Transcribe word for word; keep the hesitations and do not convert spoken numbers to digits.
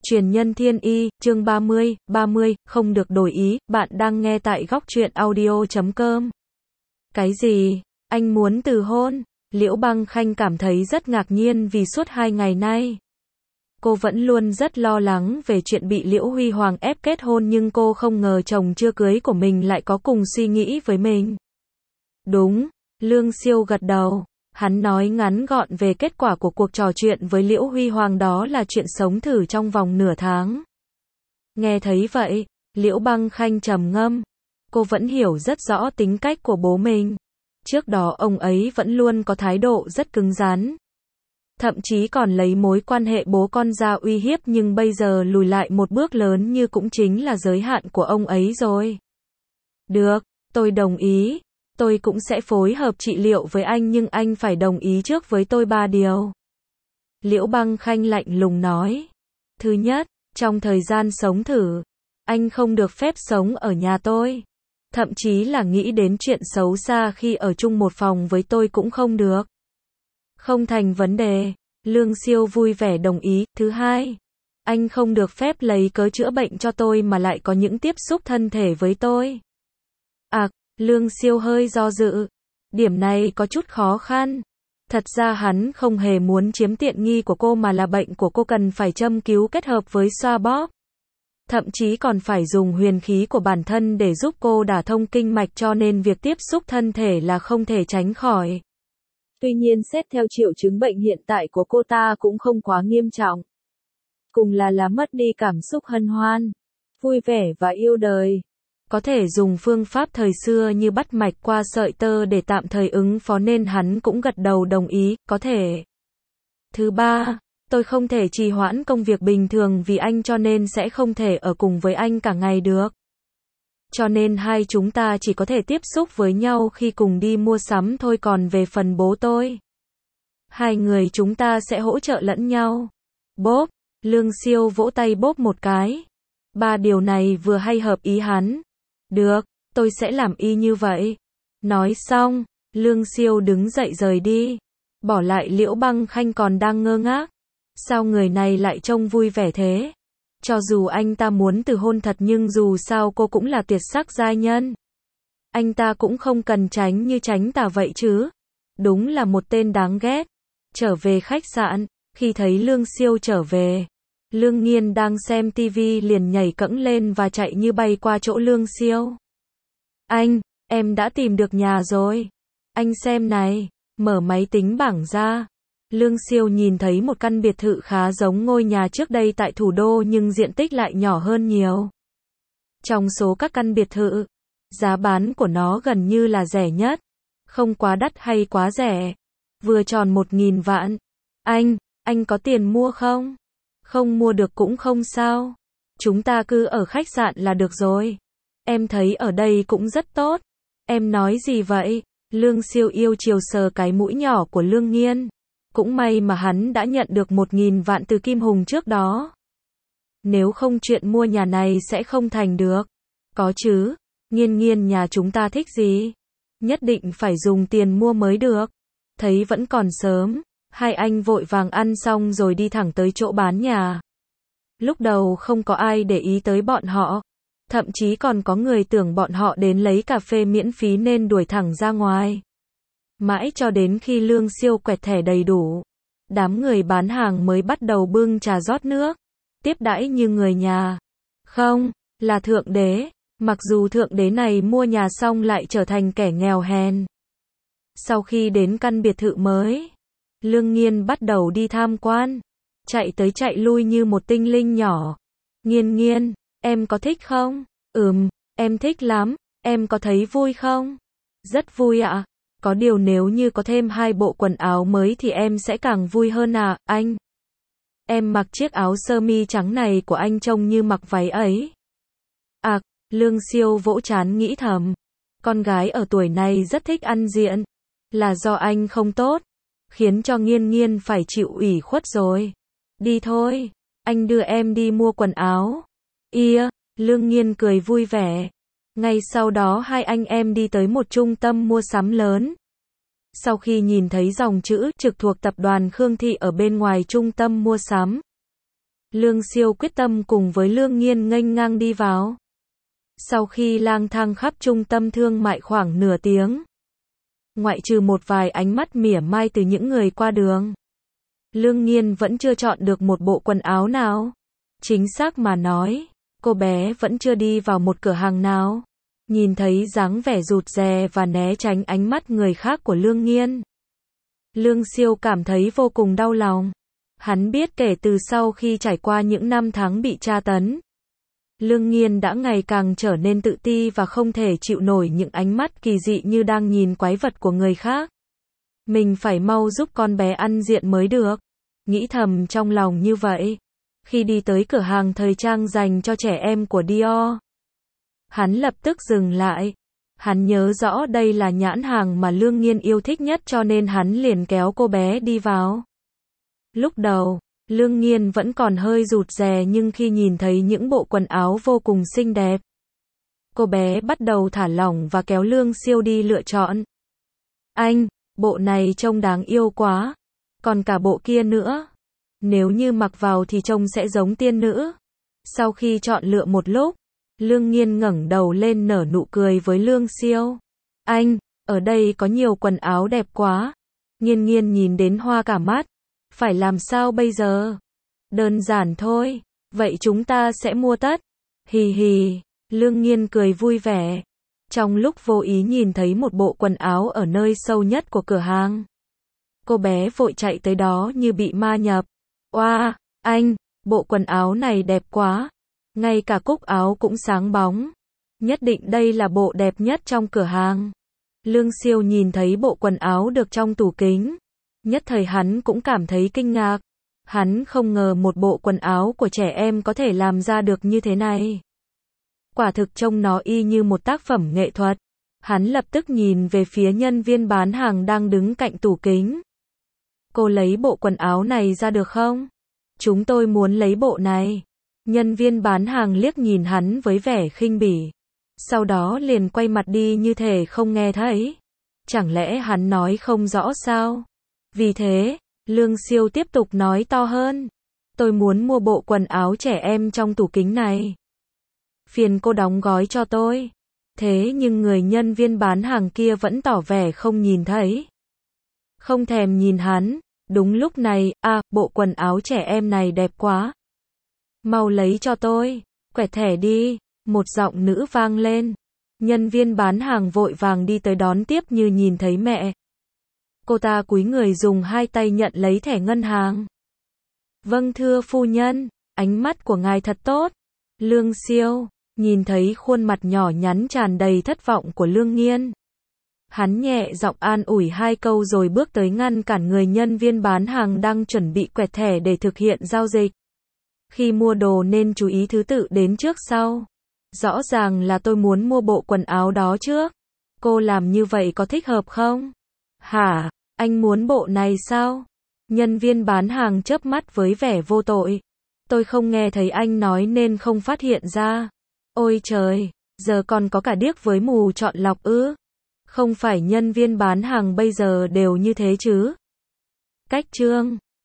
Truyền nhân thiên y, chương ba mươi, ba mươi, không được đổi ý, bạn đang nghe tại góc truyện audio chấm com. Cái gì? Anh muốn từ hôn? Liễu Băng Khanh cảm thấy rất ngạc nhiên vì suốt hai ngày nay, cô vẫn luôn rất lo lắng về chuyện bị Liễu Huy Hoàng ép kết hôn, nhưng cô không ngờ chồng chưa cưới của mình lại có cùng suy nghĩ với mình. Đúng, Lương Siêu gật đầu. Hắn nói ngắn gọn về kết quả của cuộc trò chuyện với Liễu Huy Hoàng, đó là chuyện sống thử trong vòng nửa tháng. Nghe thấy vậy, Liễu Băng Khanh trầm ngâm. Cô vẫn hiểu rất rõ tính cách của bố mình. Trước đó ông ấy vẫn luôn có thái độ rất cứng rắn. Thậm chí còn lấy mối quan hệ bố con ra uy hiếp, nhưng bây giờ lùi lại một bước lớn như cũng chính là giới hạn của ông ấy rồi. Được, tôi đồng ý. Tôi cũng sẽ phối hợp trị liệu với anh, nhưng anh phải đồng ý trước với tôi ba điều. Liễu Băng Khanh lạnh lùng nói. Thứ nhất, trong thời gian sống thử, anh không được phép sống ở nhà tôi. Thậm chí là nghĩ đến chuyện xấu xa khi ở chung một phòng với tôi cũng không được. Không thành vấn đề. Lương Siêu vui vẻ đồng ý. Thứ hai, anh không được phép lấy cớ chữa bệnh cho tôi mà lại có những tiếp xúc thân thể với tôi. À, Lương Siêu hơi do dự. Điểm này có chút khó khăn. Thật ra hắn không hề muốn chiếm tiện nghi của cô, mà là bệnh của cô cần phải châm cứu kết hợp với xoa bóp. Thậm chí còn phải dùng huyền khí của bản thân để giúp cô đả thông kinh mạch, cho nên việc tiếp xúc thân thể là không thể tránh khỏi. Tuy nhiên xét theo triệu chứng bệnh hiện tại của cô ta cũng không quá nghiêm trọng. Cùng là là mất đi cảm xúc hân hoan, vui vẻ và yêu đời. Có thể dùng phương pháp thời xưa như bắt mạch qua sợi tơ để tạm thời ứng phó, nên hắn cũng gật đầu đồng ý, có thể. Thứ ba, tôi không thể trì hoãn công việc bình thường vì anh, cho nên sẽ không thể ở cùng với anh cả ngày được. Cho nên hai chúng ta chỉ có thể tiếp xúc với nhau khi cùng đi mua sắm thôi, còn về phần bố tôi, hai người chúng ta sẽ hỗ trợ lẫn nhau. Bốp, Lương Siêu vỗ tay bốp một cái. Ba điều này vừa hay hợp ý hắn. Được, tôi sẽ làm y như vậy. Nói xong, Lương Siêu đứng dậy rời đi, bỏ lại Liễu Băng Khanh còn đang ngơ ngác. Sao người này lại trông vui vẻ thế? Cho dù anh ta muốn từ hôn thật, nhưng dù sao cô cũng là tuyệt sắc giai nhân. Anh ta cũng không cần tránh như tránh tà vậy chứ. Đúng là một tên đáng ghét. Trở về khách sạn, khi thấy Lương Siêu trở về, Lương Nghiên đang xem tivi liền nhảy cẫng lên và chạy như bay qua chỗ Lương Siêu. Anh, em đã tìm được nhà rồi. Anh xem này, mở máy tính bảng ra. Lương Siêu nhìn thấy một căn biệt thự khá giống ngôi nhà trước đây tại thủ đô, nhưng diện tích lại nhỏ hơn nhiều. Trong số các căn biệt thự, giá bán của nó gần như là rẻ nhất. Không quá đắt hay quá rẻ. Vừa tròn một nghìn vạn. Anh, anh có tiền mua không? Không mua được cũng không sao. Chúng ta cứ ở khách sạn là được rồi. Em thấy ở đây cũng rất tốt. Em nói gì vậy? Lương Siêu yêu chiều sờ cái mũi nhỏ của Lương Nghiên. Cũng may mà hắn đã nhận được một nghìn vạn từ Kim Hùng trước đó. Nếu không chuyện mua nhà này sẽ không thành được. Có chứ. Nghiên Nghiên, nhà chúng ta thích gì? Nhất định phải dùng tiền mua mới được. Thấy vẫn còn sớm, hai anh vội vàng ăn xong rồi đi thẳng tới chỗ bán nhà. Lúc đầu không có ai để ý tới bọn họ. Thậm chí còn có người tưởng bọn họ đến lấy cà phê miễn phí nên đuổi thẳng ra ngoài. Mãi cho đến khi Lương Siêu quẹt thẻ đầy đủ, đám người bán hàng mới bắt đầu bưng trà rót nước, tiếp đãi như người nhà. Không, là thượng đế. Mặc dù thượng đế này mua nhà xong lại trở thành kẻ nghèo hèn. Sau khi đến căn biệt thự mới, Lương Nghiên bắt đầu đi tham quan, chạy tới chạy lui như một tinh linh nhỏ. Nghiên Nghiên, em có thích không? Ừm, em thích lắm. Em có thấy vui không? Rất vui ạ. À? Có điều nếu như có thêm hai bộ quần áo mới thì em sẽ càng vui hơn à, anh. Em mặc chiếc áo sơ mi trắng này của anh trông như mặc váy ấy. À, Lương Siêu vỗ trán nghĩ thầm. Con gái ở tuổi này rất thích ăn diện. Là do anh không tốt, khiến cho Nghiên Nghiên phải chịu ủy khuất rồi. Đi thôi, anh đưa em đi mua quần áo. Ia, Lương Nghiên cười vui vẻ. Ngay sau đó hai anh em đi tới một trung tâm mua sắm lớn. Sau khi nhìn thấy dòng chữ trực thuộc tập đoàn Khương Thị ở bên ngoài trung tâm mua sắm, Lương Siêu quyết tâm cùng với Lương Nghiên nghênh ngang đi vào. Sau khi lang thang khắp trung tâm thương mại khoảng nửa tiếng, ngoại trừ một vài ánh mắt mỉa mai từ những người qua đường, Lương Nghiên vẫn chưa chọn được một bộ quần áo nào. Chính xác mà nói, cô bé vẫn chưa đi vào một cửa hàng nào. Nhìn thấy dáng vẻ rụt rè và né tránh ánh mắt người khác của Lương Nghiên, Lương Siêu cảm thấy vô cùng đau lòng. Hắn biết kể từ sau khi trải qua những năm tháng bị tra tấn, Lương Nghiên đã ngày càng trở nên tự ti và không thể chịu nổi những ánh mắt kỳ dị như đang nhìn quái vật của người khác. Mình phải mau giúp con bé ăn diện mới được. Nghĩ thầm trong lòng như vậy. Khi đi tới cửa hàng thời trang dành cho trẻ em của Dior, hắn lập tức dừng lại. Hắn nhớ rõ đây là nhãn hàng mà Lương Nghiên yêu thích nhất cho nên hắn liền kéo cô bé đi vào. Lúc đầu, Lương Nghiên vẫn còn hơi rụt rè nhưng khi nhìn thấy những bộ quần áo vô cùng xinh đẹp, cô bé bắt đầu thả lỏng và kéo Lương Siêu đi lựa chọn. Anh, bộ này trông đáng yêu quá. Còn cả bộ kia nữa. Nếu như mặc vào thì trông sẽ giống tiên nữ. Sau khi chọn lựa một lúc, Lương Nghiên ngẩng đầu lên nở nụ cười với Lương Siêu. Anh, ở đây có nhiều quần áo đẹp quá. Nghiên Nghiên nhìn đến hoa cả mắt. Phải làm sao bây giờ? Đơn giản thôi. Vậy chúng ta sẽ mua tất. Hì hì. Lương Nghiên cười vui vẻ. Trong lúc vô ý nhìn thấy một bộ quần áo ở nơi sâu nhất của cửa hàng, cô bé vội chạy tới đó như bị ma nhập. Oa, wow, anh, bộ quần áo này đẹp quá. Ngay cả cúc áo cũng sáng bóng. Nhất định đây là bộ đẹp nhất trong cửa hàng. Lương Siêu nhìn thấy bộ quần áo được trong tủ kính. Nhất thời hắn cũng cảm thấy kinh ngạc. Hắn không ngờ một bộ quần áo của trẻ em có thể làm ra được như thế này. Quả thực trông nó y như một tác phẩm nghệ thuật. Hắn lập tức nhìn về phía nhân viên bán hàng đang đứng cạnh tủ kính. Cô lấy bộ quần áo này ra được không? Chúng tôi muốn lấy bộ này. Nhân viên bán hàng liếc nhìn hắn với vẻ khinh bỉ. Sau đó liền quay mặt đi như thể không nghe thấy. Chẳng lẽ hắn nói không rõ sao? Vì thế, Lương Siêu tiếp tục nói to hơn. Tôi muốn mua bộ quần áo trẻ em trong tủ kính này. Phiền cô đóng gói cho tôi. Thế nhưng người nhân viên bán hàng kia vẫn tỏ vẻ không nhìn thấy. Không thèm nhìn hắn. Đúng lúc này, à, bộ quần áo trẻ em này đẹp quá. Mau lấy cho tôi. Quẹt thẻ đi. Một giọng nữ vang lên. Nhân viên bán hàng vội vàng đi tới đón tiếp như nhìn thấy mẹ. Cô ta cúi người dùng hai tay nhận lấy thẻ ngân hàng. Vâng thưa phu nhân, ánh mắt của ngài thật tốt. Lương Siêu nhìn thấy khuôn mặt nhỏ nhắn tràn đầy thất vọng của Lương Nghiên. Hắn nhẹ giọng an ủi hai câu rồi bước tới ngăn cản người nhân viên bán hàng đang chuẩn bị quẹt thẻ để thực hiện giao dịch. Khi mua đồ nên chú ý thứ tự đến trước sau. Rõ ràng là tôi muốn mua bộ quần áo đó trước. Cô làm như vậy có thích hợp không? Hả? Anh muốn bộ này sao? Nhân viên bán hàng chớp mắt với vẻ vô tội. Tôi không nghe thấy anh nói nên không phát hiện ra. Ôi trời, giờ còn có cả điếc với mù chọn lọc ư? Không phải nhân viên bán hàng bây giờ đều như thế chứ? Cách chương